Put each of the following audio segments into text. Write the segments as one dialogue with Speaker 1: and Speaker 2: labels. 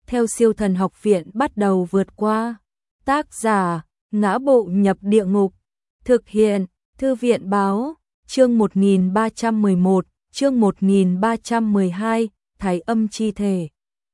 Speaker 1: theo Siêu Thần Học Viện bắt đầu vượt qua. Tác giả: Ngã Bộ Nhập Địa Ngục. Thực hiện: Thư viện báo. Chương 1311, chương 1312, Thái Âm Chi Thể.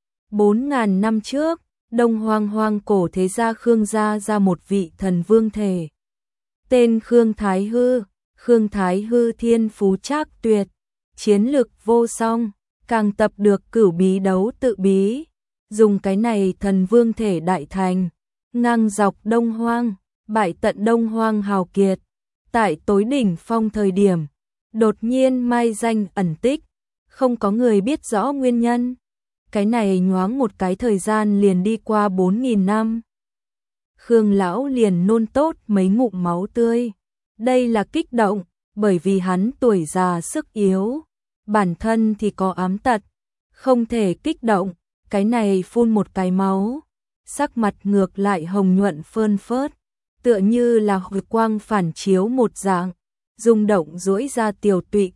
Speaker 1: 4.000 năm trước, Đông Hoang cổ thế gia Khương gia ra một vị thần vương thể. Tên Khương Thái Hư. Khương Thái Hư thiên phú trác tuyệt, chiến lực vô song, càng tập được cửu bí đấu tự bí. Dùng cái này thần vương thể đại thành, ngang dọc Đông Hoang, bại tận Đông Hoang hào kiệt. Tại tối đỉnh phong thời điểm, đột nhiên mai danh ẩn tích, không có người biết rõ nguyên nhân. Cái này nhoáng một cái thời gian liền đi qua 4.000 năm. Khương lão liền nôn tốt mấy ngụm máu tươi. Đây là kích động, bởi vì hắn tuổi già sức yếu, bản thân thì có ám tật, không thể kích động. Cái này phun một cái máu, sắc mặt ngược lại hồng nhuận phơn phớt, tựa như là hồi quang phản chiếu một dạng, rung động duỗi ra tiểu tụy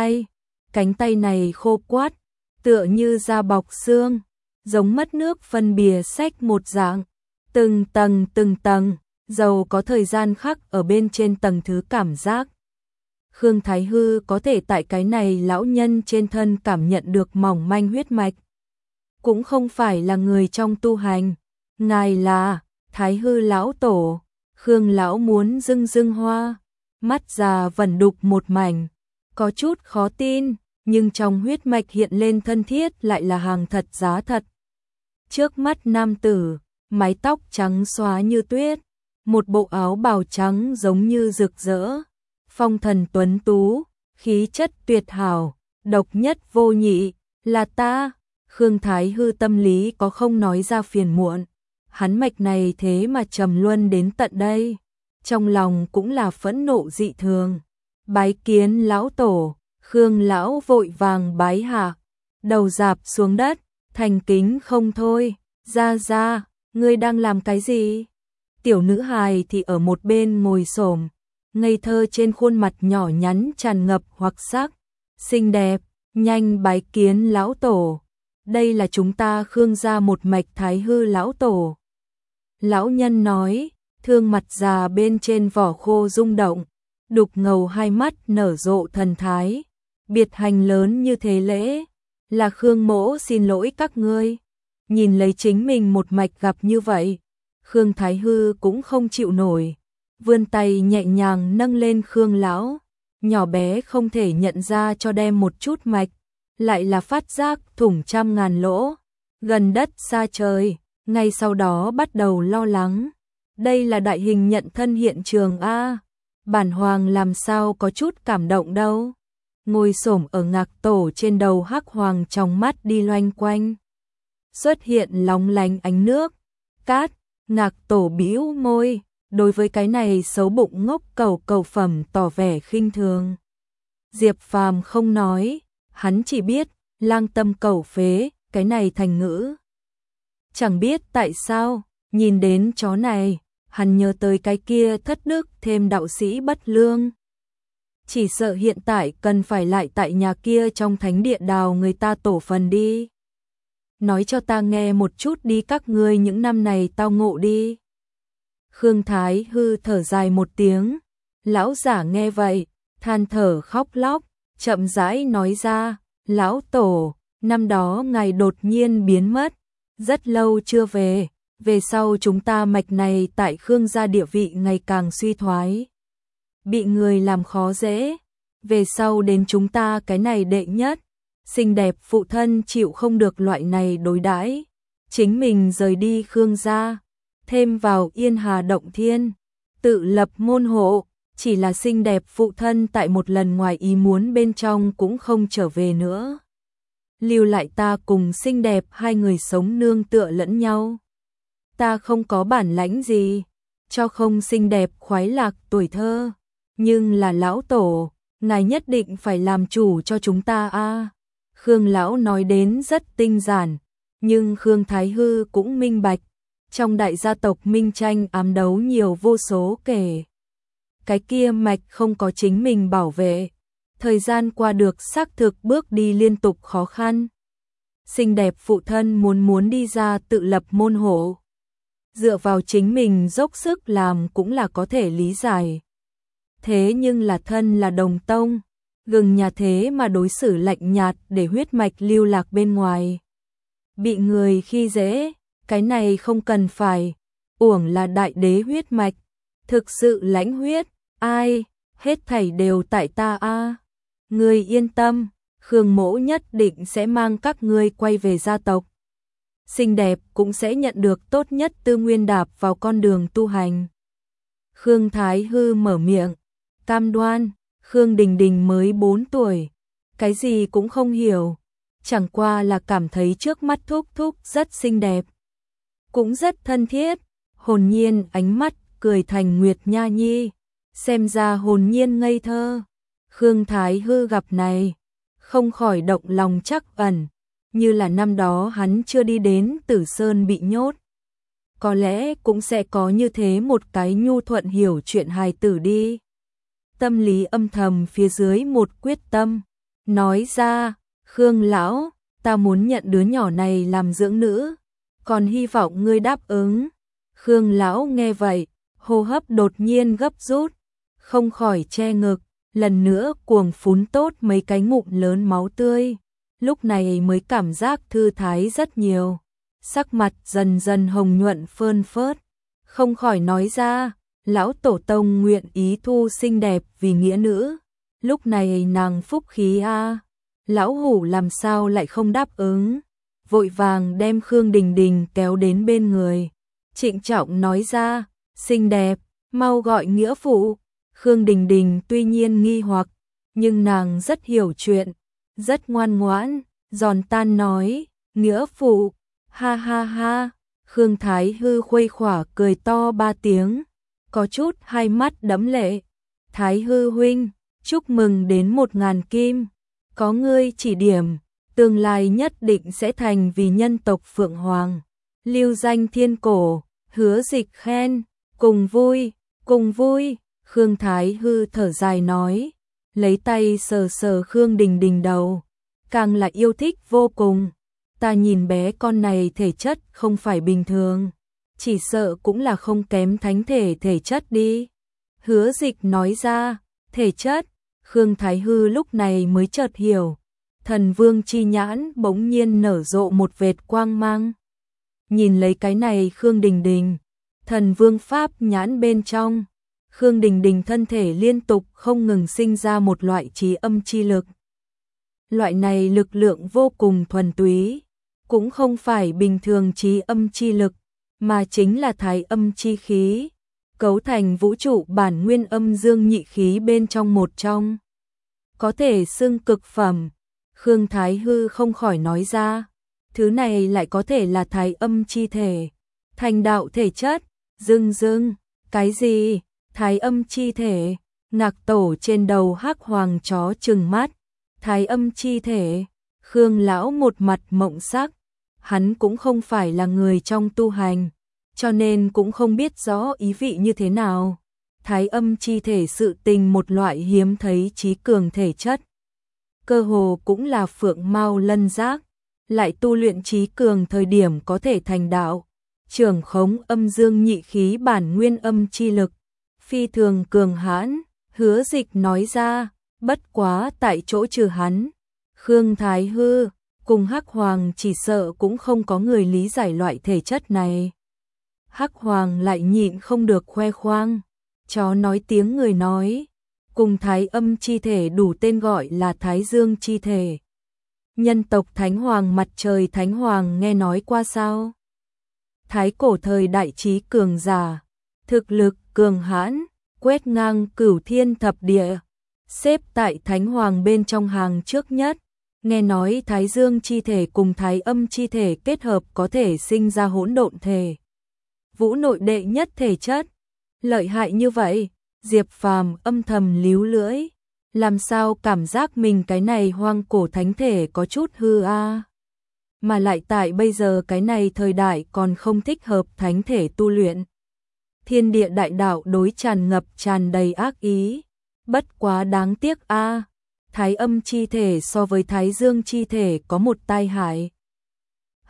Speaker 1: cánh tay này khô quắt, tựa như da bọc xương, giống mất nước phân bìa xách một dạng, từng tầng, dầu có thời gian khắc ở bên trên tầng thứ cảm giác. Khương Thái Hư có thể tại cái này lão nhân trên thân cảm nhận được mỏng manh huyết mạch. Cũng không phải là người trong tu hành, ngài là Thái Hư lão tổ. Khương lão muốn rưng hoa, mắt già vẩn đục một mảnh, có chút khó tin, nhưng trong huyết mạch hiện lên thân thiết lại là hàng thật giá thật. Trước mắt nam tử, mái tóc trắng xóa như tuyết, một bộ áo bào trắng giống như rực rỡ, phong thần tuấn tú, khí chất tuyệt hảo, độc nhất vô nhị, là ta. Khương Thái Hư tâm lý có không nói ra phiền muộn, hắn mạch này thế mà trầm luân đến tận đây, trong lòng cũng là phẫn nộ dị thường. Bái kiến lão tổ. Khương lão vội vàng bái hạ, đầu rạp xuống đất, thành kính không thôi. Ra, ngươi đang làm cái gì? Tiểu nữ hài thì ở một bên ngồi xổm, ngây thơ trên khuôn mặt nhỏ nhắn tràn ngập hoặc sắc, xinh đẹp. Nhanh bái kiến lão tổ. Đây là chúng ta Khương gia một mạch Thái Hư lão tổ. Lão nhân nói, thương mặt già bên trên vỏ khô rung động, đục ngầu hai mắt nở rộ thần thái. Biệt hành lớn như thế lễ, là Khương mỗ xin lỗi các ngươi. Nhìn lấy chính mình một mạch gặp như vậy, Khương Thái Hư cũng không chịu nổi, vươn tay nhẹ nhàng nâng lên Khương lão, nhỏ bé không thể nhận ra cho đem một chút mạch, lại là phát giác thủng trăm ngàn lỗ, gần đất xa trời. Ngay sau đó bắt đầu lo lắng, đây là đại hình nhận thân hiện trường a, bản hoàng làm sao có chút cảm động đâu. Ngồi xổm ở ngạc tổ trên đầu hắc hoàng trong mắt đi loanh quanh, xuất hiện lóng lánh ánh nước, cát. Ngạc tổ bĩu môi, đối với cái này xấu bụng ngốc cầu phẩm tỏ vẻ khinh thường. Diệp Phàm không nói, hắn chỉ biết lang tâm cầu phế, cái này thành ngữ. Chẳng biết tại sao, nhìn đến chó này, hắn nhớ tới cái kia thất đức thêm đạo sĩ bất lương. Chỉ sợ hiện tại cần phải lại tại nhà kia trong thánh địa đào người ta tổ phần đi. Nói cho ta nghe một chút đi, các ngươi những năm này tao ngộ đi. Khương Thái Hư thở dài một tiếng, lão giả nghe vậy, than thở khóc lóc, chậm rãi nói ra, lão tổ, năm đó ngài đột nhiên biến mất, rất lâu chưa về sau chúng ta mạch này tại Khương gia địa vị ngày càng suy thoái. Bị người làm khó dễ, về sau đến chúng ta cái này đệ nhất, xinh đẹp phụ thân chịu không được loại này đối đãi, chính mình rời đi Khương gia, thêm vào Yên Hà Động Thiên, tự lập môn hộ, chỉ là xinh đẹp phụ thân tại một lần ngoài ý muốn bên trong cũng không trở về nữa. Lưu lại ta cùng xinh đẹp hai người sống nương tựa lẫn nhau. Ta không có bản lãnh gì, cho không xinh đẹp khoái lạc tuổi thơ, nhưng là lão tổ, ngài nhất định phải làm chủ cho chúng ta a. Khương lão nói đến rất tinh giản, nhưng Khương Thái Hư cũng minh bạch, trong đại gia tộc minh tranh ám đấu nhiều vô số kể. Cái kia mạch không có chính mình bảo vệ, thời gian qua được xác thực bước đi liên tục khó khăn. xinh đẹp phụ thân muốn đi ra tự lập môn hộ. Dựa vào chính mình dốc sức làm cũng là có thể lý giải. Thế nhưng là thân là đồng tông, gừng nhà thế mà đối xử lạnh nhạt để huyết mạch lưu lạc bên ngoài. Bị người khi dễ, cái này không cần phải, uổng là đại đế huyết mạch, thực sự lãnh huyết, ai, hết thảy đều tại ta a. Ngươi yên tâm, Khương Mỗ nhất định sẽ mang các ngươi quay về gia tộc. Xinh đẹp cũng sẽ nhận được tốt nhất tư nguyên đạp vào con đường tu hành. Khương Thái Hư mở miệng, cam đoan, Khương Đình Đình mới 4 tuổi, cái gì cũng không hiểu, chẳng qua là cảm thấy trước mắt thúc thúc rất xinh đẹp, cũng rất thân thiết, hồn nhiên ánh mắt cười thành Nguyệt Nha Nhi, xem ra hồn nhiên ngây thơ. Khương Thái Hư gặp này, không khỏi động lòng trắc ẩn, như là năm đó hắn chưa đi đến Tử Sơn bị nhốt. Có lẽ cũng sẽ có như thế một cái nhu thuận hiểu chuyện hài tử đi. Tâm lý âm thầm phía dưới một quyết tâm, nói ra, Khương lão, ta muốn nhận đứa nhỏ này làm dưỡng nữ, còn hy vọng ngươi đáp ứng. Khương lão nghe vậy, hô hấp đột nhiên gấp rút, không khỏi che ngực, lần nữa cuồng phún tốt mấy cái ngụm lớn máu tươi, lúc này mới cảm giác thư thái rất nhiều, sắc mặt dần dần hồng nhuận phơn phớt, không khỏi nói ra, lão tổ tông nguyện ý thu xinh đẹp vì nghĩa nữ, lúc này nàng phúc khí a. Lão hủ làm sao lại không đáp ứng, vội vàng đem Khương Đình Đình kéo đến bên người, trịnh trọng nói ra, xinh đẹp, mau gọi nghĩa phụ. Khương Đình Đình tuy nhiên nghi hoặc, nhưng nàng rất hiểu chuyện, rất ngoan ngoãn, giòn tan nói, nghĩa phụ, ha ha ha. Khương Thái Hư khuây khỏa cười to 3 tiếng, có chút hai mắt đẫm lệ. Thái Hư huynh, chúc mừng đến 1000 kim, có ngươi chỉ điểm, tương lai nhất định sẽ thành vì nhân tộc Phượng Hoàng, lưu danh thiên cổ. Hứa Dịch khen, cùng vui, cùng vui. Khương Thái Hư thở dài nói, lấy tay sờ sờ Khương Đình Đình đầu, càng là yêu thích vô cùng. Ta nhìn bé con này thể chất không phải bình thường, chỉ sợ cũng là không kém thánh thể thể chất đi. Hứa Dịch nói ra, thể chất, Khương Thái Hư lúc này mới chợt hiểu, thần vương chi nhãn bỗng nhiên nở rộ một vệt quang mang. Nhìn lấy cái này Khương Đình Đình, thần vương pháp nhãn bên trong, Khương Đình Đình thân thể liên tục không ngừng sinh ra một loại trí âm chi lực. Loại này lực lượng vô cùng thuần túy, cũng không phải bình thường trí âm chi lực, mà chính là thái âm chi khí, cấu thành vũ trụ bản nguyên âm dương nhị khí bên trong một trong. Có thể xưng cực phẩm, Khương Thái Hư không khỏi nói ra, thứ này lại có thể là thái âm chi thể, thành đạo thể chất, dưng, cái gì? Thái âm chi thể, Ngạc Tổ trên đầu hắc hoàng chó trừng mắt, thái âm chi thể, Khương lão một mặt mộng sắc, hắn cũng không phải là người trong tu hành, cho nên cũng không biết rõ ý vị như thế nào. Thái âm chi thể sự tình một loại hiếm thấy trí cường thể chất, cơ hồ cũng là phượng mao lân giác, lại tu luyện trí cường thời điểm có thể thành đạo, trưởng khống âm dương nhị khí bản nguyên âm chi lực, phi thường cường hãn. Hứa Dịch nói ra, bất quá tại chỗ trừ hắn, Khương Thái Hư cùng Hắc Hoàng chỉ sợ cũng không có người lý giải loại thể chất này. Hắc Hoàng lại nhịn không được khoe khoang, chó nói tiếng người nói, cùng thái âm chi thể đủ tên gọi là thái dương chi thể. Nhân tộc Thánh Hoàng mặt trời Thánh Hoàng nghe nói qua sao? Thái cổ thời đại trí cường giả, thực lực cường hãn, quét ngang cửu thiên thập địa, xếp tại Thánh Hoàng bên trong hàng trước nhất. Nghe nói thái dương chi thể cùng thái âm chi thể kết hợp có thể sinh ra hỗn độn thể. Vũ nội đệ nhất thể chất, lợi hại như vậy, Diệp Phàm âm thầm líu lưỡi, làm sao cảm giác mình cái này hoang cổ thánh thể có chút hư a. Mà lại tại bây giờ cái này thời đại còn không thích hợp thánh thể tu luyện. Thiên địa đại đạo đối tràn ngập tràn đầy ác ý, bất quá đáng tiếc a. Thái âm chi thể so với thái dương chi thể có một tai hại,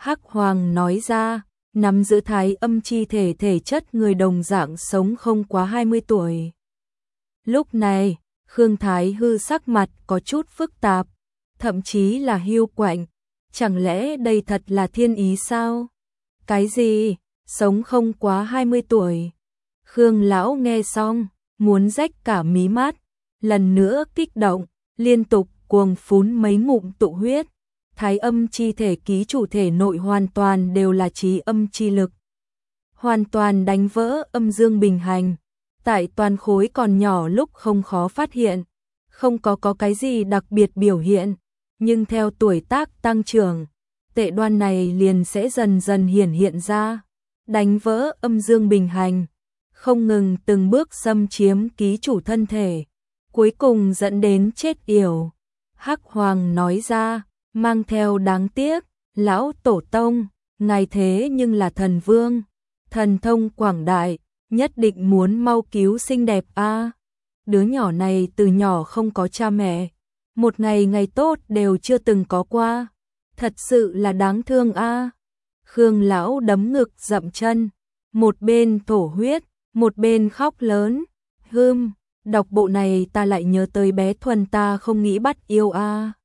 Speaker 1: Hắc Hoàng nói ra, nắm giữ thái âm chi thể thể chất người đồng dạng sống không quá 20 tuổi. Lúc này, Khương Thái Hư sắc mặt có chút phức tạp, thậm chí là hiu quạnh. Chẳng lẽ đây thật là thiên ý sao? Cái gì? Sống không quá 20 tuổi. Khương lão nghe xong, muốn rách cả mí mắt, lần nữa kích động, liên tục cuồng phún mấy ngụm tụ huyết. Thái âm chi thể ký chủ thể nội hoàn toàn đều là trí âm chi lực. Hoàn toàn đánh vỡ âm dương bình hành. Tại toàn khối còn nhỏ lúc không khó phát hiện, không có cái gì đặc biệt biểu hiện, nhưng theo tuổi tác tăng trưởng, tệ đoan này liền sẽ dần dần hiển hiện ra, đánh vỡ âm dương bình hành, không ngừng từng bước xâm chiếm ký chủ thân thể, cuối cùng dẫn đến chết yểu. Hắc Hoàng nói ra, mang theo đáng tiếc, lão tổ tông, ngài thế nhưng là thần vương, thần thông quảng đại, nhất định muốn mau cứu xinh đẹp a. Đứa nhỏ này từ nhỏ không có cha mẹ, một ngày tốt đều chưa từng có qua, thật sự là đáng thương a. Khương lão đấm ngực dậm chân, một bên thổ huyết, một bên khóc lớn. Đọc bộ này ta lại nhớ tới bé Thuần ta không nghĩ bắt yêu a.